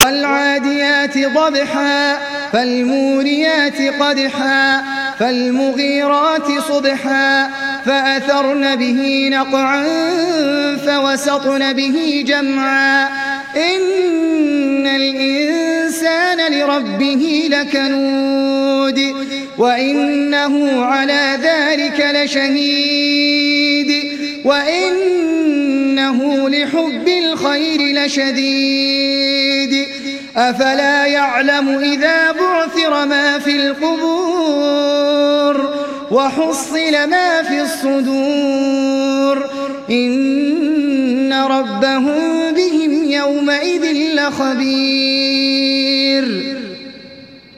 والعاديات ضبحا فالموريات قدحا فالمغيرات صبحا فأثرن به نقعا فوسطن به جمعا إن الإنسان لربه لكنود وإنه على ذلك لشهيد وإنه لحب الخير لشديد أفلا يعلم إذا بعثر ما في القبور وحصل ما في الصدور إن ربهم بهم يومئذ لخبير